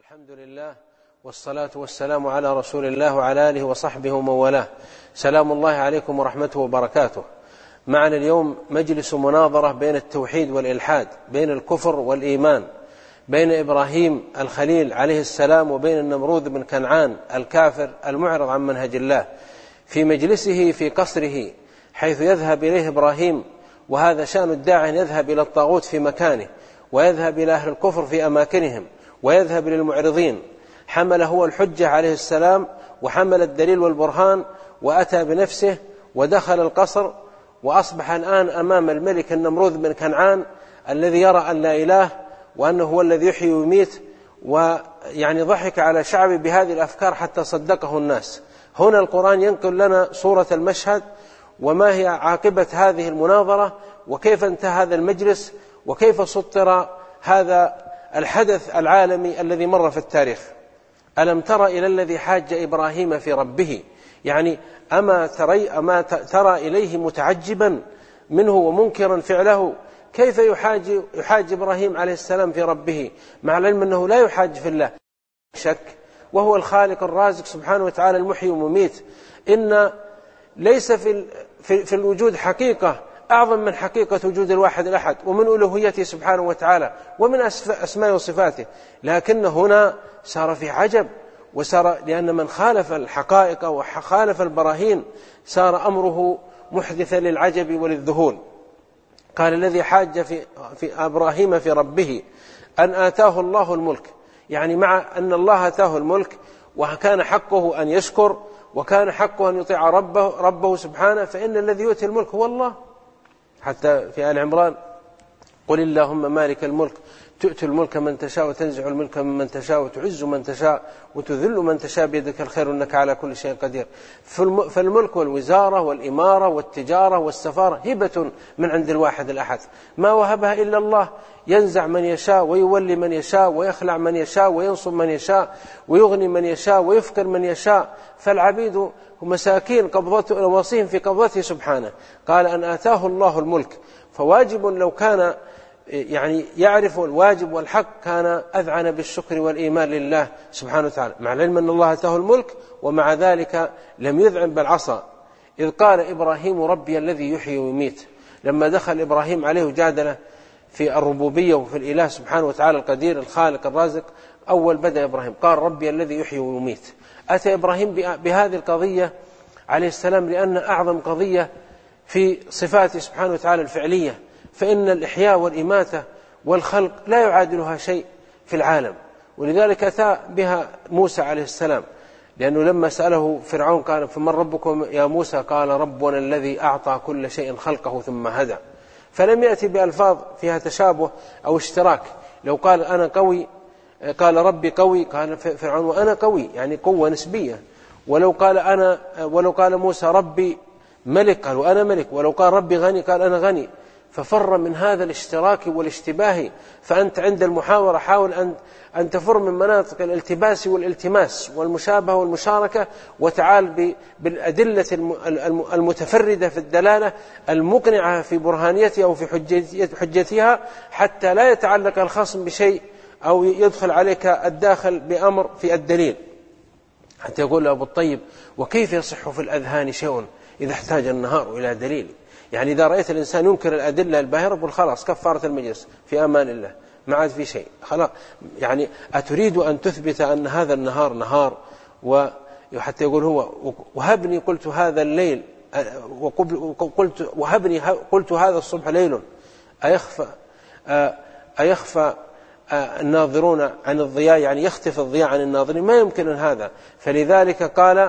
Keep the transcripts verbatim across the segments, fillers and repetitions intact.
الحمد لله والصلاة والسلام على رسول الله وعلى آله وصحبه ومن والاه. سلام الله عليكم ورحمته وبركاته. معنا اليوم مجلس مناظرة بين التوحيد والإلحاد، بين الكفر والإيمان، بين إبراهيم الخليل عليه السلام وبين النمرود بن كنعان الكافر المعرض عن منهج الله. في مجلسه في قصره حيث يذهب إليه إبراهيم، وهذا شأن الداعي أن يذهب إلى الطاغوت في مكانه، ويذهب إلى أهل الكفر في أماكنهم، ويذهب للمعرضين. حمل هو الحجة عليه السلام، وحمل الدليل والبرهان، وأتى بنفسه ودخل القصر، وأصبح الآن أمام الملك النمرود بن كنعان الذي يرى أن لا إله وأنه هو الذي يحيي ويميت، ويعني ضحك على شعبه بهذه الأفكار حتى صدقه الناس. هنا القرآن ينقل لنا صورة المشهد، وما هي عاقبة هذه المناظرة، وكيف انتهى هذا المجلس، وكيف سطر هذا الحدث العالمي الذي مر في التاريخ. ألم تر إلى الذي حاج إبراهيم في ربه؟ يعني أما تري أما ترى إليه متعجبا منه ومنكرا فعله؟ كيف يحاج, يحاج إبراهيم عليه السلام في ربه، مع العلم أنه لا يحاج في الله شك، وهو الخالق الرازق سبحانه وتعالى المحيي والمميت. إن ليس في, في, في الوجود حقيقة أعظم من حقيقة وجود الواحد الأحد، ومن ألوهيته سبحانه وتعالى، ومن أسماء وصفاته. لكن هنا صار في عجب، وصار لأن من خالف الحقائق وخالف البراهين صار أمره محدثا للعجب وللذهول. قال الذي حاج في, في إبراهيم في ربه أن آتاه الله الملك، يعني مع أن الله آتاه الملك وكان حقه أن يشكر، وكان حقه أن يطيع ربه, ربه سبحانه، فإن الذي يؤتي الملك هو الله. حتى في آل عمران: قل اللهم مالك الملك تؤتي الملك من تشاء وتنزع الملك ممن تشاء وتعز من تشاء وتذل من تشاء بيدك الخير إنك على كل شيء قدير. فالملك والوزارة والإمارة والتجارة والسفارة هبة من عند الواحد الأحد، ما وهبها إلا الله. ينزع من يشاء ويولي من يشاء ويخلع من يشاء وينصب من يشاء ويغني من يشاء ويفقر من يشاء. فالعبيد مساكين قبضته نواصيهم في قبضته سبحانه. قال أن آتاه الله الملك، فواجب لو كان يعني يعرف الواجب والحق كان أذعن بالشكر والإيمان لله سبحانه وتعالى، مع العلم أن الله آتاه الملك، ومع ذلك لم يذعن بالعصا. إذ قال إبراهيم ربي الذي يحيي ويميت، لما دخل إبراهيم عليه جادله في الربوبية وفي الإله سبحانه وتعالى القدير الخالق الرازق، أول بدأ إبراهيم قال ربي الذي يحيي ويميت. أتى إبراهيم بهذه القضية عليه السلام لأن أعظم قضية في صفاته سبحانه وتعالى الفعلية، فإن الإحياء والإماتة والخلق لا يعادلها شيء في العالم. ولذلك أتى بها موسى عليه السلام، لأنه لما سأله فرعون قال فمن ربكم يا موسى؟ قال ربنا الذي أعطى كل شيء خلقه ثم هدى. فلم يأتي بألفاظ فيها تشابه أو اشتراك. لو قال أنا قوي قال ربي قوي، قال فرعون وأنا قوي، يعني قوة نسبية. ولو قال أنا ولو قال موسى ربي ملك قال وأنا ملك، ولو قال ربي غني قال أنا غني. ففر من هذا الاشتراك والاشتباه. فأنت عند المحاورة حاول أن أن تفر من مناطق الالتباس والالتماس والمشابهة والمشاركة، وتعال بالأدلة المتفردة في الدلالة المقنعة في برهانيتها أو في حجتها، حتى لا يتعلق الخصم بشيء أو يدخل عليك الداخل بأمر في الدليل. حتى يقول أبو الطيب وكيف يصح في الأذهان شيء إذا احتاج النهار إلى دليل؟ يعني إذا رأيت الإنسان ينكر الأدلة الباهرة قل خلاص كفارة المجلس في أمان الله، ما عاد في شيء خلاص. يعني أتريد أن تثبت أن هذا النهار نهار، وحتى يقول هو وهبني قلت هذا الليل وقلت وهبني قلت هذا الصبح ليل، أيخفى أيخفى الناظرون عن الضياء، يعني يختفي الضياء عن الناظرين، ما يمكن هذا. فلذلك قال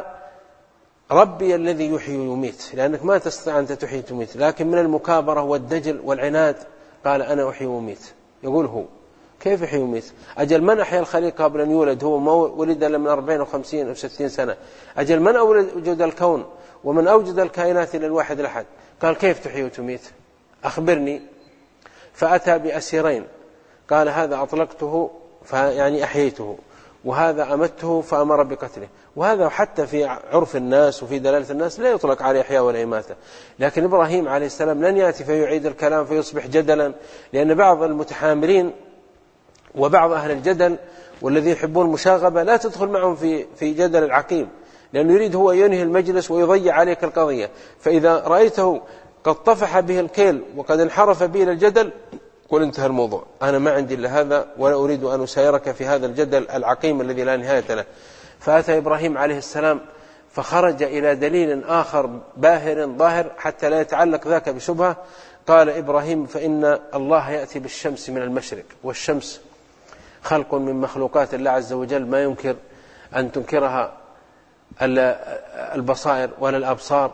ربي الذي يحيي ويميت، لأنك ما تستطيع أن تحيي وتميت. لكن من المكابرة والدجل والعناد قال أنا أحيي ويميت. يقول هو كيف يحيي ويميت؟ أجل من أحيا الخليقة قبل أن يولد؟ هو ما ولد إلا من أربعين أو خمسين أو ستين سنة. أجل من أوجد الكون ومن أوجد الكائنات إلى الواحد الأحد؟ قال كيف تحيي وتميت؟ أخبرني. فأتى بأسيرين، قال هذا أطلقته يعني أحييته، وهذا أمته فأمر بقتله. وهذا حتى في عرف الناس وفي دلالة الناس لا يطلق عليه إحياء ولا إماتة. لكن إبراهيم عليه السلام لن يأتي فيعيد الكلام فيصبح جدلا، لأن بعض المتحاملين وبعض أهل الجدل والذين يحبون المشاغبة لا تدخل معهم في في جدل العقيم، لأنه يريد هو ينهي المجلس ويضيع عليك القضية. فإذا رأيته قد طفح به الكيل وقد انحرف به إلى الجدل قل انتهى الموضوع، أنا ما عندي إلا هذا ولا أريد أن أسايرك في هذا الجدل العقيم الذي لا نهاية له. فأتى إبراهيم عليه السلام فخرج إلى دليل آخر باهر ظاهر حتى لا يتعلق ذاك بشبهة. قال إبراهيم فإن الله يأتي بالشمس من المشرق، والشمس خلق من مخلوقات الله عز وجل ما يمكن أن تنكرها البصائر ولا الأبصار،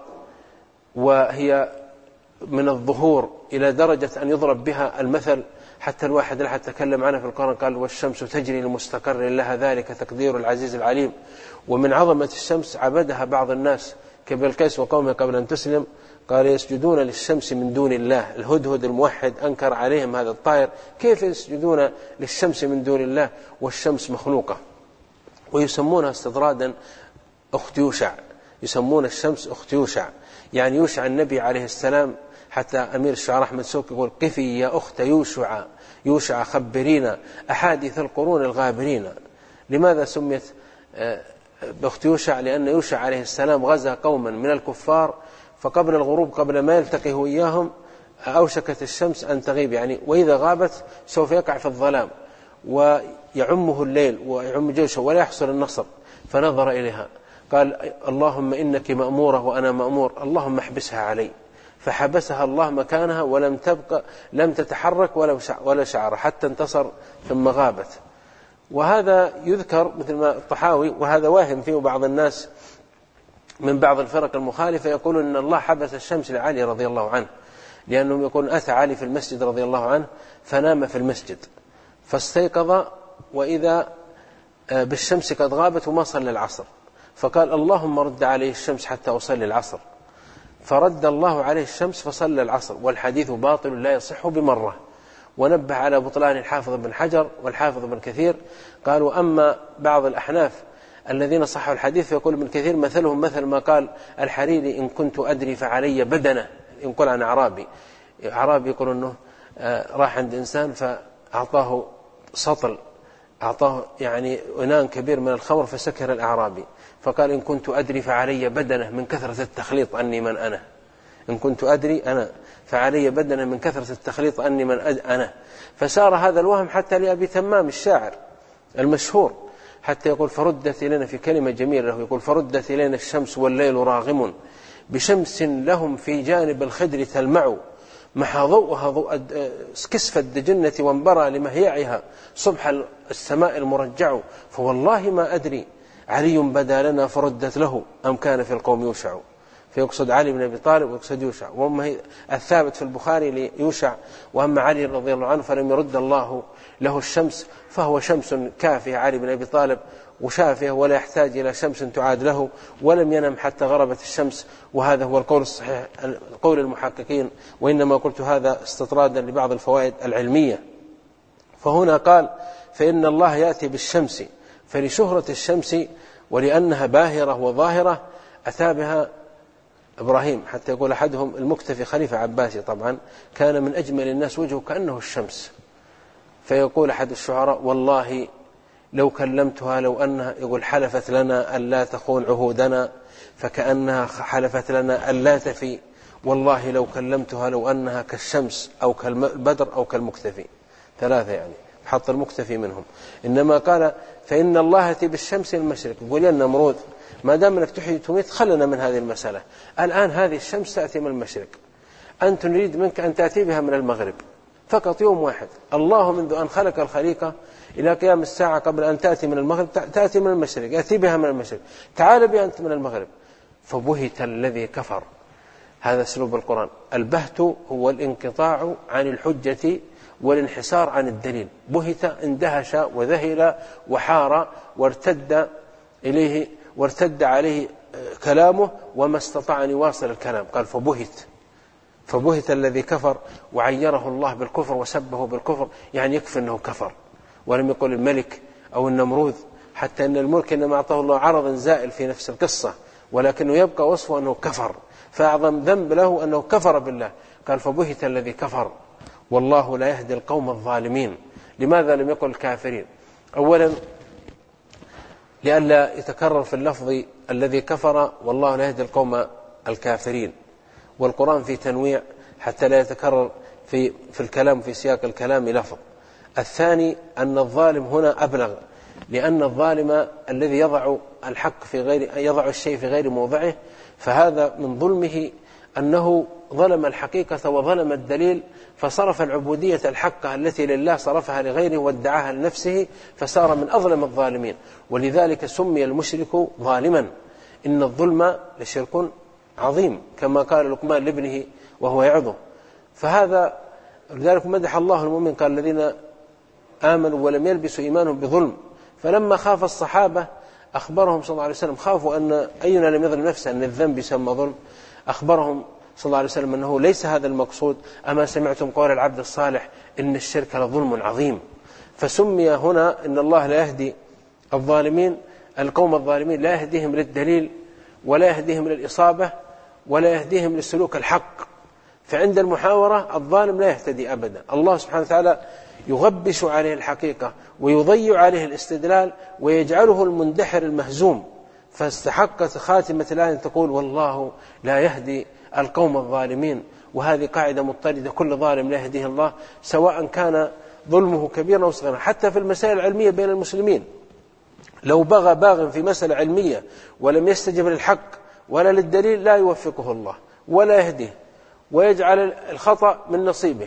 وهي من الظهور إلى درجة أن يضرب بها المثل، حتى الواحد لها تكلم عنها في القرآن قال والشمس تجري لمستقر لها ذلك تقدير العزيز العليم. ومن عظمة الشمس عبدها بعض الناس كبلقيس وقومه قبل أن تسلم، قال يسجدون للشمس من دون الله. الهدهد الموحد أنكر عليهم هذا الطائر، كيف يسجدون للشمس من دون الله والشمس مخلوقة؟ ويسمونها استطرادا أخت يوشع، يسمون الشمس أخت يوشع، يعني يوشع النبي عليه السلام. حتى أمير الشعراء أحمد سوق يقول قفي يا أخت يوشع، يوشع خبرينا أحاديث القرون الغابرين. لماذا سميت بأخت يوشع؟ لأن يوشع عليه السلام غزا قوما من الكفار، فقبل الغروب قبل ما يلتقي هو إياهم أوشكت الشمس أن تغيب، يعني وإذا غابت سوف يقع في الظلام ويعمه الليل ويعم جيشه ولا يحصل النصر. فنظر إليها قال اللهم إنك مأمورة وأنا مأمور، اللهم احبسها علي. فحبسها الله مكانها ولم تبقى، لم تتحرك ولا شعر حتى انتصر ثم غابت. وهذا يذكر مثل ما الطحاوي، وهذا واهم فيه بعض الناس من بعض الفرق المخالفة، يقول أن الله حبس الشمس لعلي رضي الله عنه، لأنهم يقول أتى علي في المسجد رضي الله عنه فنام في المسجد فاستيقظ وإذا بالشمس قد غابت وما صلى العصر، فقال اللهم رد عليه الشمس حتى أصلي العصر، فرد الله عليه الشمس فصلى العصر. والحديث باطل لا يصح بمرة. ونبه على بطلان الحافظ بن حجر والحافظ بن كثير. قالوا أما بعض الأحناف الذين صحوا الحديث فيقول ابن كثير مثلهم مثل ما قال الحريري إن كنت أدري فعلي بدنة. ينقل عن أعرابي، أعرابي يقول أنه راح عند إنسان فأعطاه سطل، أعطاه يعني إناء كبير من الخمر فسكر الأعرابي، فقال إن كنت أدري فعلي بدنة من كثرة التخليط أني من أنا. إن كنت أدري أنا فعلي بدنة من كثرة التخليط أني من أنا. فسار هذا الوهم حتى لأبي تمام الشاعر المشهور، حتى يقول فردت إلينا في كلمة جميلة له، يقول فردت إلينا الشمس والليل راغم بشمس لهم في جانب الخدر تلمع، محى ضوءها ضوء كسف الدجنة وانبرى لمهيعها صبح السماء المرجع، فوالله ما أدري علي بدا لنا فردت له أم كان في القوم يوشع. فيقصد علي بن أبي طالب ويقصد يوشع. وأما الثابت في البخاري ليوشع، وأما علي رضي الله عنه فلم يرد الله له الشمس، فهو شمس كافية علي بن أبي طالب وشافية ولا يحتاج إلى شمس تعاد له، ولم ينم حتى غربت الشمس. وهذا هو القول الصحيح، قول المحققين، وإنما قلت هذا استطرادا لبعض الفوائد العلمية. فهنا قال فإن الله يأتي بالشمس، فلشهرة الشمس ولأنها باهرة وظاهرة أتى بها إبراهيم. حتى يقول أحدهم المكتفي خليفة عباسي طبعا كان من أجمل الناس وجهه كأنه الشمس. فيقول أحد الشعراء والله لو كلمتها لو أنها، يقول حلفت لنا أن لا تخون عهودنا فكأنها حلفت لنا أن لا تفي، والله لو كلمتها لو أنها كالشمس أو كالبدر أو كالمكتفي. ثلاثة يعني حط المكتفي منهم. إنما قال فإن الله يأتي بالشمس المشرق. يقول يا نمرود ما دام أنك تحيي تميت خلنا من هذه المسألة. الآن هذه الشمس تأتي من المشرق، أنت نريد منك أن تأتي بها من المغرب فقط يوم واحد. الله منذ أن خلق الخليقة إلى قيام الساعة قبل أن تأتي من المغرب تأتي من المشرق، يأتي بها من المشرق، تعال بها أنت من المغرب. فبهت الذي كفر. هذا أسلوب القرآن. البهت هو الانقطاع عن الحجة والانحسار عن الدليل. بهت اندهش وذهل وحار وارتد إليه وارتد عليه كلامه وما استطاع أن يواصل الكلام. قال فبهت فبهت الذي كفر، وعيره الله بالكفر وسبه بالكفر، يعني يكفي أنه كفر. ولم يقل الملك أو النمروذ، حتى أن الملك إنما أعطاه الله عرضا زائل في نفس القصة، ولكنه يبقى وصفه أنه كفر، فأعظم ذنب له أنه كفر بالله. قال فبهت الذي كفر والله لا يهدي القوم الظالمين. لماذا لم يقل الكافرين؟ أولا لئلا يتكرر في اللفظ الذي كفر والله لا يهدي القوم الكافرين، والقرآن في تنويع حتى لا يتكرر في في الكلام في سياق الكلام لفظ. الثاني أن الظالم هنا أبلغ، لأن الظالم الذي يضع الحق في غير يضع الشيء في غير موضعه، فهذا من ظلمه أنه ظلم الحقيقة وظلم الدليل، فصرف العبودية الحقة التي لله صرفها لغيره وادعاها لنفسه، فصار من أظلم الظالمين. ولذلك سمي المشرك ظالما، إن الظلم لشرك عظيم كما قال لقمان لابنه وهو يعظه. فهذا لذلك مدح الله المؤمن قال الذين آمنوا ولم يلبسوا إيمانهم بظلم. فلما خاف الصحابة أخبرهم صلى الله عليه وسلم، خافوا أن أينا لم يظلم نفسه أن الذنب يسمى ظلم، أخبرهم صلى الله عليه وسلم أنه ليس هذا المقصود. أما سمعتم قول العبد الصالح إن الشرك لظلم عظيم. فسمي هنا إن الله لا يهدي الظالمين، القوم الظالمين لا يهديهم للدليل ولا يهديهم للإصابة ولا يهديهم للسلوك الحق. فعند المحاورة الظالم لا يهتدي أبدا. الله سبحانه وتعالى يغبش عليه الحقيقة ويضيع عليه الاستدلال ويجعله المندحر المهزوم. فاستحقت خاتمة الآية تقول والله لا يهدي القوم الظالمين. وهذه قاعدة مضطردة، كل ظالم لا يهديه الله، سواء كان ظلمه كبيرا أو صغيرا. حتى في المسائل العلمية بين المسلمين، لو بغى باغ في مسألة علمية ولم يستجب للحق ولا للدليل لا يوفقه الله ولا يهديه، ويجعل الخطأ من نصيبه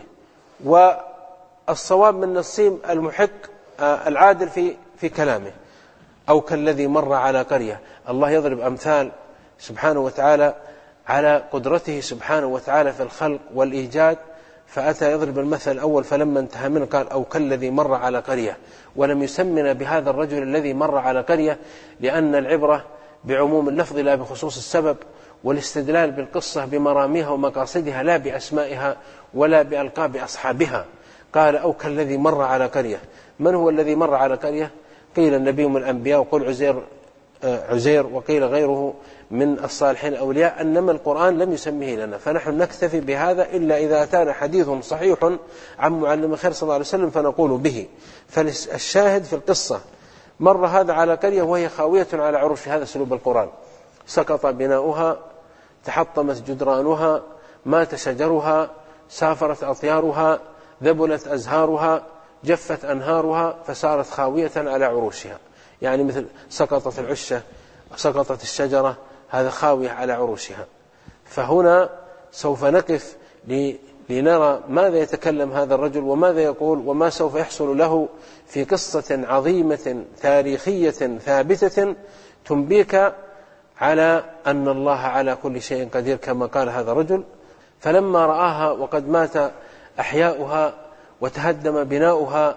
والصواب من نصيب المحق العادل في في كلامه. أو كالذي مر على قرية. الله يضرب أمثال سبحانه وتعالى على قدرته سبحانه وتعالى في الخلق والإيجاد، فأتى يضرب المثل الأول فلما انتهى منه قال أو كالذي مر على قرية، ولم يسمنا بهذا الرجل الذي مر على قرية، لأن العبرة بعموم اللفظ لا بخصوص السبب، والاستدلال بالقصة بمراميها ومقاصدها لا بأسمائها ولا بألقاب أصحابها. قال أو كالذي مر على قرية. من هو الذي مر على قرية؟ قيل النبي من الأنبياء، وقل عزير عزير وقيل غيره من الصالحين الأولياء، أنما القرآن لم يسميه لنا، فنحن نكتفي بهذا إلا إذا أتانا حديث صحيح عن معلم الخير صلى الله عليه وسلم فنقول به. فالشاهد في القصة مر هذا على قرية وهي خاوية على عروش، هذا سلوب القرآن، سقط بناؤها، تحطمت جدرانها، مات شجرها، سافرت أطيارها، ذبلت أزهارها، جفت أنهارها، فصارت خاوية على عروشها. يعني مثل سقطت العشة، سقطت الشجرة، هذا خاوية على عروشها. فهنا سوف نقف لنرى ماذا يتكلم هذا الرجل وماذا يقول وما سوف يحصل له في قصة عظيمة تاريخية ثابتة تنبيك على أن الله على كل شيء قدير كما قال هذا الرجل. فلما رآها وقد مات أحياؤها وتهدم بناؤها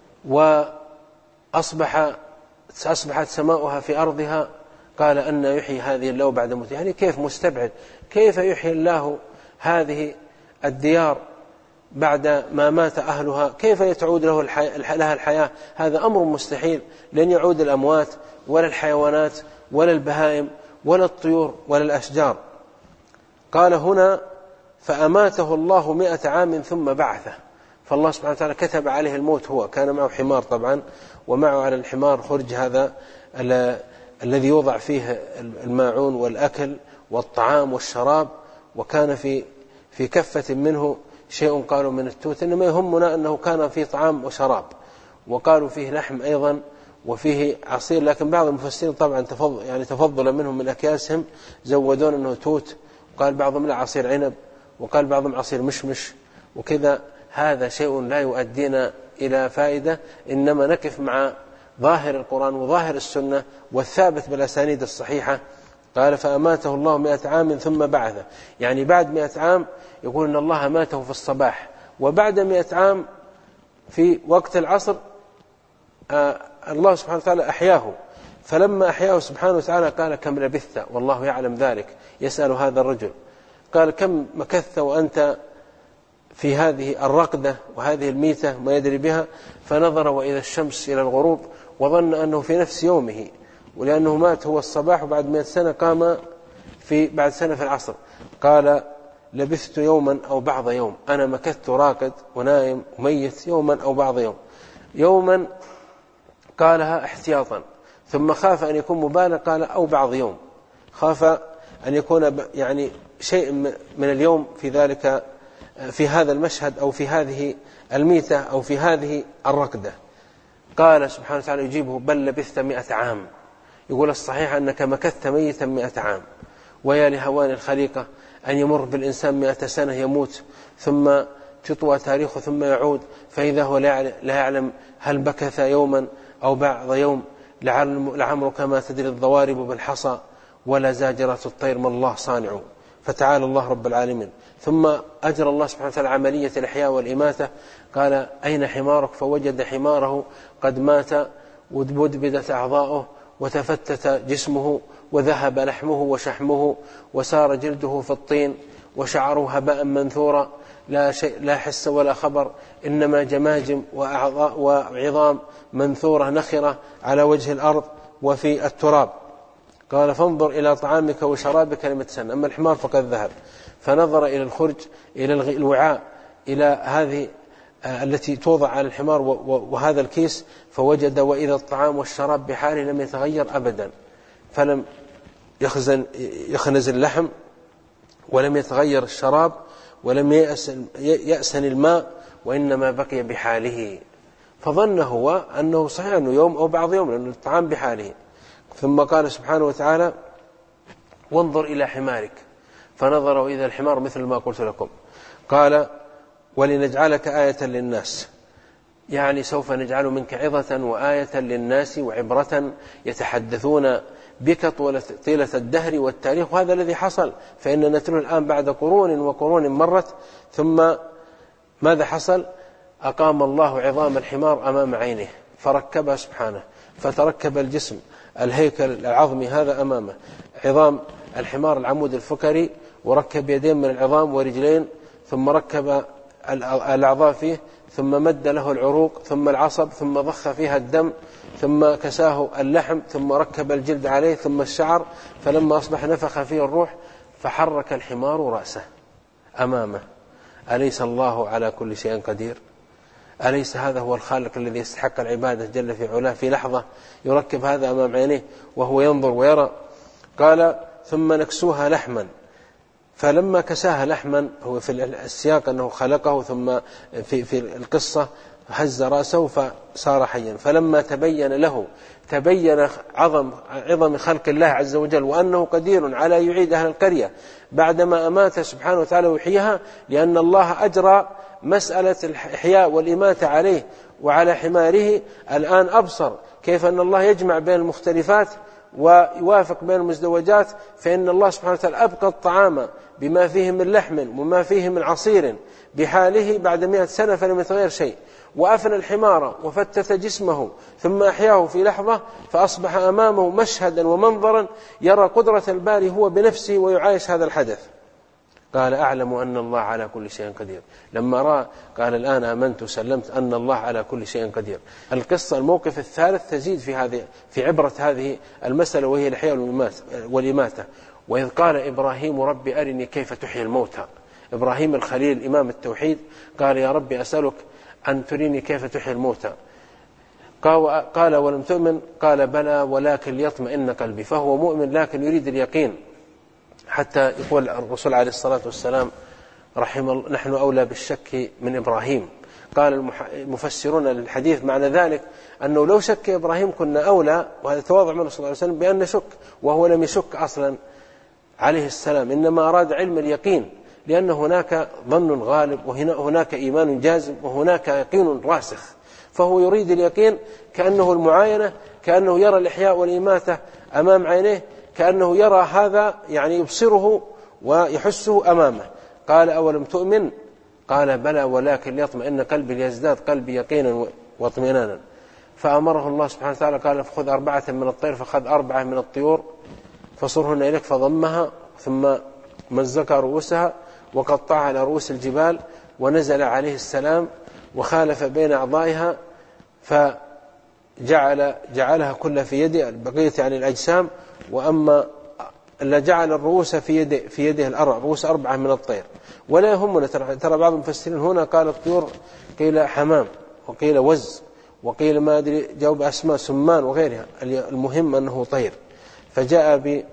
وأصبح أصبحت سماؤها في أرضها، قال أن يحيي هذه الله بعد موتها. يعني كيف مستبعد، كيف يحيي الله هذه الديار بعد ما مات أهلها؟ كيف يتعود له الحياة لها الحياة؟ هذا أمر مستحيل، لن يعود الأموات ولا الحيوانات ولا البهائم ولا الطيور ولا الأشجار. قال هنا فأماته الله مئة عام ثم بعثه. فالله سبحانه وتعالى كتب عليه الموت، هو كان معه حمار طبعا، ومعه على الحمار خرج هذا الذي يوضع فيه الماعون والأكل والطعام والشراب، وكان في في كفة منه شيء قالوا من التوت، إنما يهمنا أنه كان فيه طعام وشراب، وقالوا فيه لحم أيضا وفيه عصير. لكن بعض المفسرين طبعا تفضل يعني تفضل منهم من أكياسهم زودون أنه توت، وقال بعضهم لا عصير عنب، وقال بعضهم عصير مشمش وكذا. هذا شيء لا يؤدينا إلى فائدة، إنما نقف مع ظاهر القرآن وظاهر السنة والثابت بالأسانيد الصحيحة. قال فأماته الله مئة عام ثم بعثه، يعني بعد مئة عام يقول إن الله ماته في الصباح، وبعد مئة عام في وقت العصر آه الله سبحانه وتعالى أحياه. فلما أحياه سبحانه وتعالى قال كم لبثت، والله يعلم ذلك، يسأل هذا الرجل قال كم مكثت وأنت في هذه الرقدة وهذه الميتة ما يدري بها؟ فنظر وإذا الشمس إلى الغروب، وظن أنه في نفس يومه، ولأنه مات هو الصباح وبعد مئة سنة قام في بعد سنة في العصر. قال لبثت يوما أو بعض يوم، أنا مكثت راقد ونائم وميت يوما أو بعض يوم. يوما قالها احتياطا، ثم خاف أن يكون مبالغ قال أو بعض يوم، خاف أن يكون يعني شيء من اليوم في ذلك في هذا المشهد أو في هذه الميتة أو في هذه الركدة. قال سبحانه وتعالى يجيبه بل لبثت مئة عام، يقول الصحيح أنك مكثت ميتا مئة عام. ويا لهوان الخليقة أن يمر بالإنسان مئة سنة يموت ثم تطوى تاريخه ثم يعود، فإذا هو لا يعلم هل بكث يوما أو بعض يوم، لعمرك ما تدري الضوارب بالحصى ولا زاجرات الطير ما الله صانع، فتعالى الله رب العالمين. ثم أجرى الله سبحانه وتعالى عملية الإحياء والإماتة، قال أين حمارك؟ فوجد حماره قد مات وادبدت أعضاؤه وتفتت جسمه وذهب لحمه وشحمه وسار جلده في الطين وشعره هباء منثورا، لا شيء لا حس ولا خبر، إنما جماجم وأعضاء وعظام منثورة نخرة على وجه الأرض وفي التراب. قال فانظر إلى طعامك وشرابك لم تسن، أما الحمار فقد ذهب. فنظر إلى الخرج إلى الوعاء إلى هذه التي توضع على الحمار وهذا الكيس، فوجد وإذا الطعام والشراب بحاله لم يتغير أبدا، فلم يخزن يخنز اللحم ولم يتغير الشراب ولم يأسن الماء، وإنما بقي بحاله. فظن هو أنه صحيح أنه يوم أو بعض يوم لأن الطعام بحاله. ثم قال سبحانه وتعالى وانظر إلى حمارك، فنظر وإذا الحمار مثل ما قلت لكم. قال ولنجعلك آية للناس، يعني سوف نجعل منك عظة وآية للناس وعبرة يتحدثون بك طيلة الدهر والتاريخ. وهذا الذي حصل، فإن نتلو الآن بعد قرون وقرون مرت. ثم ماذا حصل؟ أقام الله عظام الحمار أمام عينه فركبها سبحانه، فتركب الجسم الهيكل العظمي هذا أمامه، عظام الحمار العمود الفقري، وركب يدين من العظام ورجلين، ثم ركب الأعضاء فيه، ثم مد له العروق، ثم العصب، ثم ضخ فيها الدم، ثم كساه اللحم، ثم ركب الجلد عليه، ثم الشعر، فلما أصبح نفخ فيه الروح فحرك الحمار رأسه أمامه. أليس الله على كل شيء قدير؟ أليس هذا هو الخالق الذي يستحق العبادة جل في علاه؟ في لحظة يركب هذا أمام عينيه وهو ينظر ويرى. قال ثم نكسوها لحما، فلما كساها لحما، هو في السياق أنه خلقه، ثم في, في القصة هز رأسه فصار حيا. فلما تبين له تبين عظم عظم خلق الله عز وجل، وأنه قدير على يعيد أهل القرية بعدما أمات سبحانه وتعالى ويحييها، لأن الله أجرى مسألة الإحياء والإماتة عليه وعلى حماره. الآن أبصر كيف أن الله يجمع بين المختلفات ويوافق بين المزدوجات، فإن الله سبحانه وتعالى أبقى الطعام بما فيه من لحم وما فيه من عصير بحاله بعد مئة سنة فلم يتغير شيء، وأفنى الحمار وفتت جسمه ثم أحياه في لحظة، فأصبح أمامه مشهدا ومنظرا يرى قدرة الباري هو بنفسه ويعايش هذا الحدث. قال أعلم أن الله على كل شيء قدير. لما رأى قال الآن آمنت وسلمت أن الله على كل شيء قدير. القصة الموقف الثالث تزيد في هذه في عبرة هذه المسألة، وهي الإحياء والإماتة. وإذ قال إبراهيم رب أرني كيف تحيي الموتى، إبراهيم الخليل إمام التوحيد قال يا رب أسألك أن تريني كيف تحيي الموتى. قال ولم تؤمن؟ قال بلى ولكن ليطمئن قلبي. فهو مؤمن لكن يريد اليقين، حتى يقول الرسول عليه الصلاة والسلام رحم الله نحن أولى بالشك من إبراهيم. قال المفسرون للحديث معنى ذلك أنه لو شك إبراهيم كنا أولى، وهذا تواضع من صلى الله عليه وسلم بأن نشك، وهو لم يشك أصلا عليه السلام، إنما أراد علم اليقين، لأن هناك ظن غالب وهناك إيمان جازم وهناك يقين راسخ، فهو يريد اليقين كأنه المعاينة، كأنه يرى الإحياء والإماتة أمام عينيه، كأنه يرى هذا يعني يبصره ويحسه أمامه. قال أولم تؤمن؟ قال بلى ولكن ليطمئن قلبي ليزداد قلبي يقينا واطمئنانا. فأمره الله سبحانه وتعالى قال فخذ أربعة من الطير، فخذ أربعة من الطيور فصرهن إليك، فضمها ثم مزق رؤوسها وقطعها على رؤوس الجبال، ونزل عليه السلام وخالف بين أعضائها فجعل جعلها كلها في يده، بقية يعني الأجسام، وأما لا جعل الرؤوس في يده في يده الأربع رؤوس أربعة من الطير. ولا يهمنا، ترى بعض المفسرين هنا قال الطيور قيل حمام وقيل وز وقيل ما أدري جاوب أسماء سمان وغيرها، المهم أنه طير. فجاء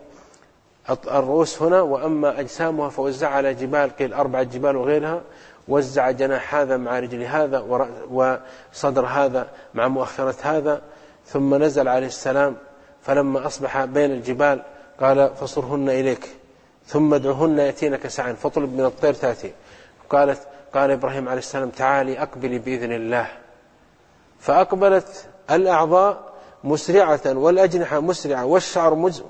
بالرؤوس هنا، وأما أجسامها فوزع على جبال، قيل أربعة جبال وغيرها، وزع جناح هذا مع رجل هذا وصدر هذا مع مؤخرة هذا، ثم نزل عليه السلام. فلما أصبح بين الجبال قال فصرهن إليك ثم ادعهن يأتينك سعيا، فطلب من الطير تأتي. قالت قال إبراهيم عليه السلام تعالي أقبلي بإذن الله. فأقبلت الأعضاء مسرعة والأجنحة مسرعة والشعر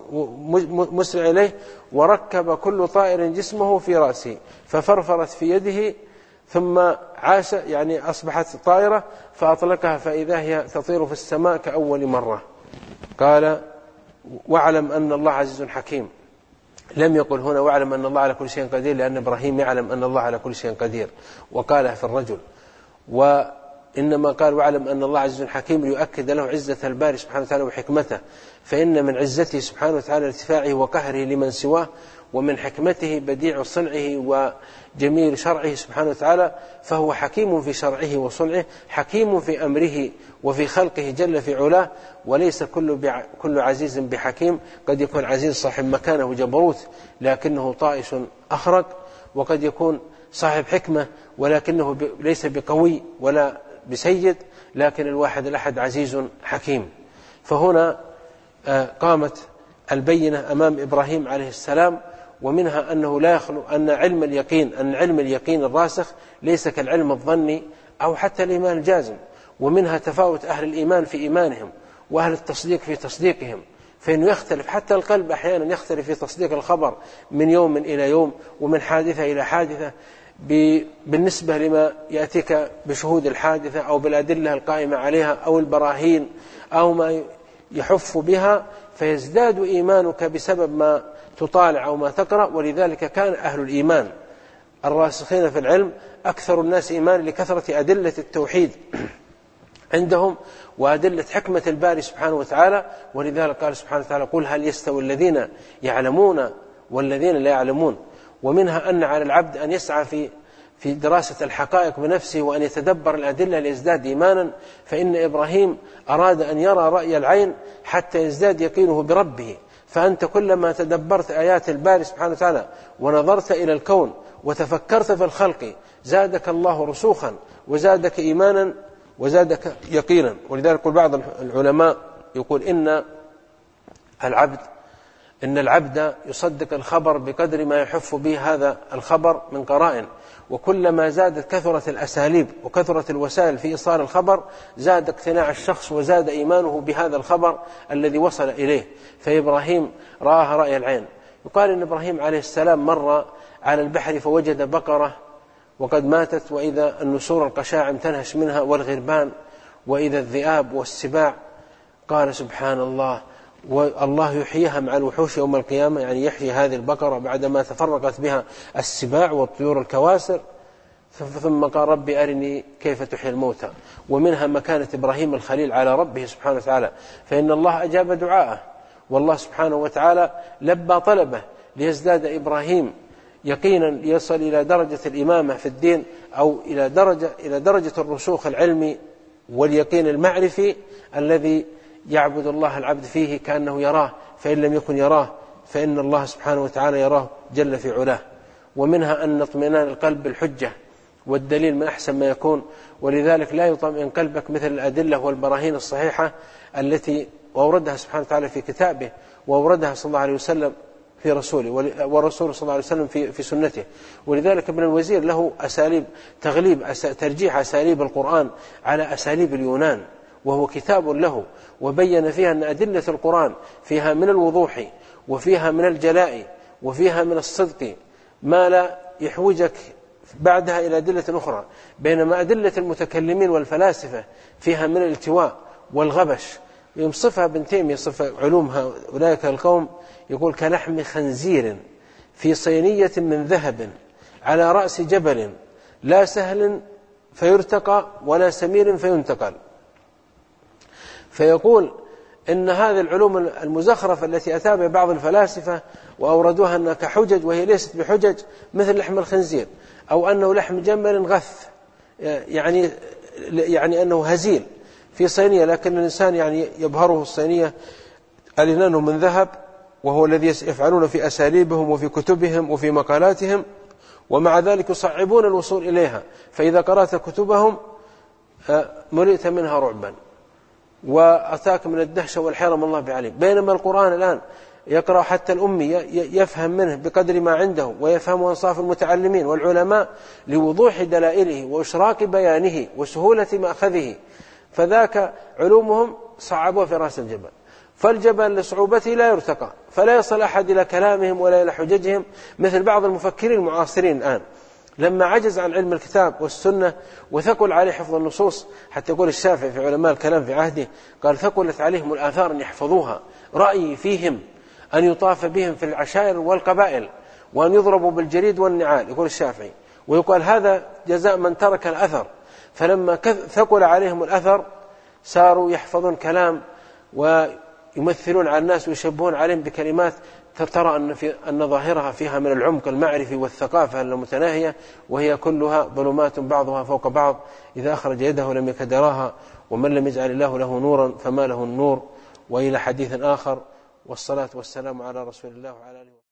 مسرع إليه، وركب كل طائر جسمه في رأسه، ففرفرت في يده ثم عاش يعني أصبحت طائرة، فأطلقها فإذا هي تطير في السماء كأول مرة. قال واعلم أن الله عزيز حكيم. لم يقل هنا واعلم أن الله على كل شيء قدير، لأن إبراهيم يعلم أن الله على كل شيء قدير وقالها في الرجل، وإنما قال واعلم أن الله عزيز حكيم ليؤكد له عزة الباري سبحانه وتعالى وحكمته، فإن من عزته سبحانه وتعالى ارتفاعه وقهره لمن سواه، ومن حكمته بديع صنعه وجميل شرعه سبحانه وتعالى، فهو حكيم في شرعه وصنعه، حكيم في أمره وفي خلقه جل في علاه. وليس كل, كل عزيز بحكيم، قد يكون عزيز صاحب مكانه وجبروت لكنه طائش أخرق، وقد يكون صاحب حكمة ولكنه ليس بقوي ولا بسيد، لكن الواحد الأحد عزيز حكيم. فهنا قامت البينة أمام إبراهيم عليه السلام، ومنها أنه لا يخلو أن علم اليقين أن علم اليقين الراسخ ليس كالعلم الظني أو حتى الإيمان الجازم، ومنها تفاوت أهل الإيمان في إيمانهم وأهل التصديق في تصديقهم، فإنه يختلف، حتى القلب أحيانا يختلف في تصديق الخبر من يوم إلى يوم ومن حادثة إلى حادثة بالنسبة لما يأتيك بشهود الحادثة أو بالأدلة القائمة عليها أو البراهين أو ما يحف بها، فيزداد إيمانك بسبب ما تطالع أو ما تقرأ. ولذلك كان أهل الإيمان الراسخين في العلم أكثر الناس إيمان لكثرة أدلة التوحيد عندهم وأدلة حكمة الباري سبحانه وتعالى. ولذلك قال سبحانه وتعالى قل هل يستوي الذين يعلمون والذين لا يعلمون. ومنها أن على العبد أن يسعى في في دراسة الحقائق بنفسه وأن يتدبر الأدلة ليزداد إيمانا، فإن إبراهيم أراد أن يرى رأي العين حتى يزداد يقينه بربه. فأنت كلما تدبرت آيات الباري سبحانه وتعالى ونظرت إلى الكون وتفكرت في الخلق زادك الله رسوخا وزادك إيمانا وزادك يقينا. ولذلك يقول بعض العلماء يقول إن العبد إن العبد يصدق الخبر بقدر ما يحف به هذا الخبر من قرائن، وكلما زادت كثرة الأساليب وكثرة الوسائل في إيصال الخبر زاد اقتناع الشخص وزاد إيمانه بهذا الخبر الذي وصل إليه. فإبراهيم رآها رأي العين. يقال إن إبراهيم عليه السلام مر على البحر فوجد بقرة وقد ماتت، وإذا النسور القشاعم تنهش منها والغربان، وإذا الذئاب والسباع. قال سبحان الله، والله يحييها مع الوحوش يوم القيامة، يعني يحيي هذه البقرة بعدما تفرقت بها السباع والطيور الكواسر. ثم قال ربي أرني كيف تحيي الموتى. ومنها مكانة إبراهيم الخليل على ربه سبحانه وتعالى، فإن الله أجاب دعاءه، والله سبحانه وتعالى لبى طلبه ليزداد إبراهيم يقينا ليصل إلى درجة الإمامة في الدين، أو إلى درجة, إلى درجة الرسوخ العلمي واليقين المعرفي الذي يعبد الله العبد فيه كأنه يراه، فإن لم يكن يراه فإن الله سبحانه وتعالى يراه جل في علاه. ومنها أن اطمئنان القلب بالحجة والدليل من أحسن ما يكون. ولذلك لا يطمئن قلبك مثل الأدلة والبراهين الصحيحة التي أوردها سبحانه وتعالى في كتابه وأوردها صلى الله عليه وسلم في رسوله، ورسوله صلى الله عليه وسلم في, في سنته. ولذلك ابن الوزير له أساليب تغليب ترجيح أساليب القرآن على أساليب اليونان، وهو كتاب له، وبين فيها أن أدلة القرآن فيها من الوضوح وفيها من الجلاء وفيها من الصدق ما لا يحوجك بعدها إلى أدلة أخرى، بينما أدلة المتكلمين والفلاسفة فيها من الالتواء والغبش. يصفها ابن تيمية يصف علومها أولئك القوم، يقول كلحم خنزير في صينية من ذهب على رأس جبل لا سهل فيرتقى ولا سمير فينتقل. فيقول إن هذه العلوم المزخرفة التي أتى بها بعض الفلاسفة وأوردوها أنها كحجج وهي ليست بحجج، مثل لحم الخنزير، أو أنه لحم جمل غث، يعني, يعني أنه هزيل، في صينية، لكن الإنسان يعني يبهره الصينية الإنان من ذهب، وهو الذي يفعلون في أساليبهم وفي كتبهم وفي مقالاتهم، ومع ذلك يصعبون الوصول إليها، فإذا قرأت كتبهم ملئت منها رعبا وأتاك من الدهشة والحيرة ما الله بعليم. بينما القرآن الآن يقرأ حتى الأمي يفهم منه بقدر ما عنده، ويفهم أنصاف المتعلمين والعلماء لوضوح دلائله وإشراق بيانه وسهولة مأخذه، فذاك علومهم صعبوا في رأس الجبل، فالجبل لصعوبته لا يرتقى، فلا يصل أحد إلى كلامهم ولا إلى حججهم، مثل بعض المفكرين المعاصرين الآن لما عجز عن علم الكتاب والسنة وثقل عليه حفظ النصوص. حتى يقول الشافعي في علماء الكلام في عهده، قال ثقلت عليهم الآثار أن يحفظوها، رأيي فيهم أن يطاف بهم في العشائر والقبائل وأن يضربوا بالجريد والنعال، يقول الشافعي. ويقال هذا جزاء من ترك الأثر، فلما ثقل عليهم الأثر صاروا يحفظون كلام ويمثلون على الناس ويشبهون عليهم بكلمات ترى أن, في أن ظاهرها فيها من العمق المعرفي والثقافة المتناهية، وهي كلها ظلمات بعضها فوق بعض، إذا أخرج يده لم يكد يراها، ومن لم يجعل الله له نورا فما له النور. وإلى حديث آخر، والصلاة والسلام على رسول الله وعلى آله.